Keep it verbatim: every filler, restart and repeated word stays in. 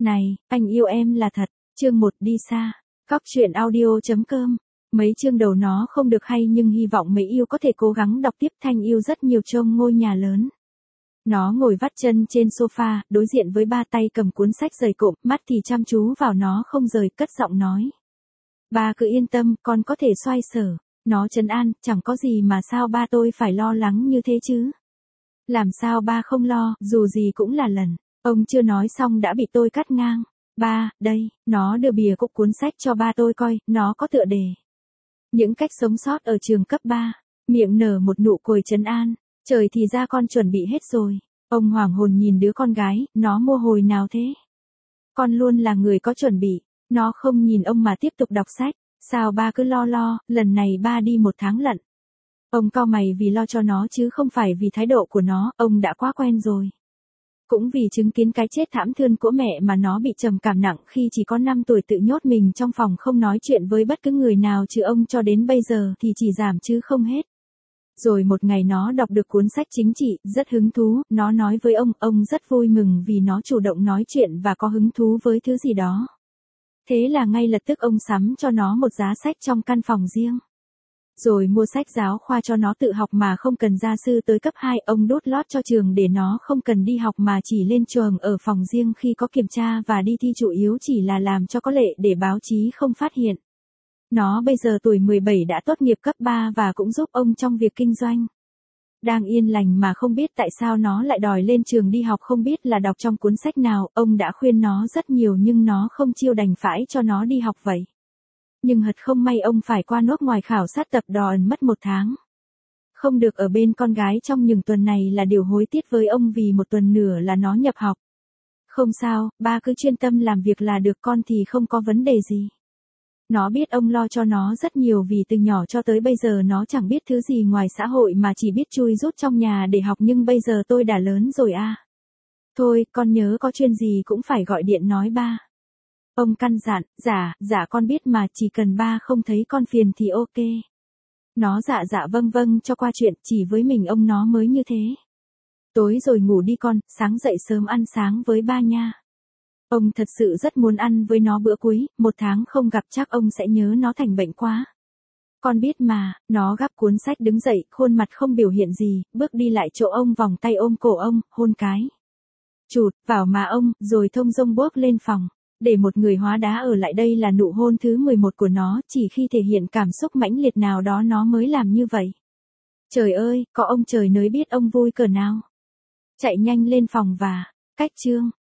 Này, anh yêu em là thật. Chương một đi xa. Cóc truyện audio chấm com. Mấy chương đầu nó không được hay nhưng hy vọng mấy yêu có thể cố gắng đọc tiếp. Thanh yêu rất nhiều trông ngôi nhà lớn. Nó ngồi vắt chân trên sofa, đối diện với ba tay cầm cuốn sách dày cộm, mắt thì chăm chú vào nó không rời, cất giọng nói. Ba cứ yên tâm, con có thể xoay sở. Nó trấn an, chẳng có gì mà sao ba tôi phải lo lắng như thế chứ. Làm sao ba không lo, dù gì cũng là lần. Ông chưa nói xong đã bị tôi cắt ngang. Ba, đây, nó đưa bìa cục cuốn sách cho ba tôi coi, nó có tựa đề. Những cách sống sót ở trường cấp ba. Miệng nở một nụ cười trấn an. Trời thì ra con chuẩn bị hết rồi. Ông hoảng hồn nhìn đứa con gái, nó mua hồi nào thế? Con luôn là người có chuẩn bị. Nó không nhìn ông mà tiếp tục đọc sách. Sao ba cứ lo lo, lần này ba đi một tháng lận. Ông cau mày vì lo cho nó chứ không phải vì thái độ của nó, ông đã quá quen rồi. Cũng vì chứng kiến cái chết thảm thương của mẹ mà nó bị trầm cảm nặng khi chỉ có năm tuổi, tự nhốt mình trong phòng không nói chuyện với bất cứ người nào trừ ông, cho đến bây giờ thì chỉ giảm chứ không hết. Rồi một ngày nó đọc được cuốn sách chính trị, rất hứng thú, nó nói với ông, ông rất vui mừng vì nó chủ động nói chuyện và có hứng thú với thứ gì đó. Thế là ngay lập tức ông sắm cho nó một giá sách trong căn phòng riêng. Rồi mua sách giáo khoa cho nó tự học mà không cần gia sư tới cấp hai, ông đốt lót cho trường để nó không cần đi học mà chỉ lên trường ở phòng riêng khi có kiểm tra và đi thi, chủ yếu chỉ là làm cho có lệ để báo chí không phát hiện. Nó bây giờ tuổi mười bảy đã tốt nghiệp cấp ba và cũng giúp ông trong việc kinh doanh. Đang yên lành mà không biết tại sao nó lại đòi lên trường đi học, không biết là đọc trong cuốn sách nào, ông đã khuyên nó rất nhiều nhưng nó không chịu, đành phải cho nó đi học vậy. Nhưng thật không may ông phải qua nước ngoài khảo sát tập đòn mất một tháng. Không được ở bên con gái trong những tuần này là điều hối tiếc với ông, vì một tuần nữa là nó nhập học. Không sao, ba cứ chuyên tâm làm việc là được, con thì không có vấn đề gì. Nó biết ông lo cho nó rất nhiều vì từ nhỏ cho tới bây giờ nó chẳng biết thứ gì ngoài xã hội mà chỉ biết chui rút trong nhà để học, nhưng bây giờ tôi đã lớn rồi à. Thôi, con nhớ có chuyện gì cũng phải gọi điện nói ba. Ông căn dặn, dạ, dạ con biết mà, chỉ cần ba không thấy con phiền thì ok. Nó dạ dạ vâng vâng cho qua chuyện, chỉ với mình ông nó mới như thế. Tối rồi ngủ đi con, sáng dậy sớm ăn sáng với ba nha. Ông thật sự rất muốn ăn với nó bữa cuối, một tháng không gặp chắc ông sẽ nhớ nó thành bệnh quá. Con biết mà. Nó gắp cuốn sách đứng dậy, khuôn mặt không biểu hiện gì, bước đi lại chỗ ông, vòng tay ôm cổ ông, hôn cái. Chụt vào má ông, rồi thông dong bước lên phòng. Để một người hóa đá ở lại, đây là nụ hôn thứ mười một của nó, chỉ khi thể hiện cảm xúc mãnh liệt nào đó nó mới làm như vậy. Trời ơi, có ông trời nới biết ông vui cỡ nào. Chạy nhanh lên phòng và cách chương.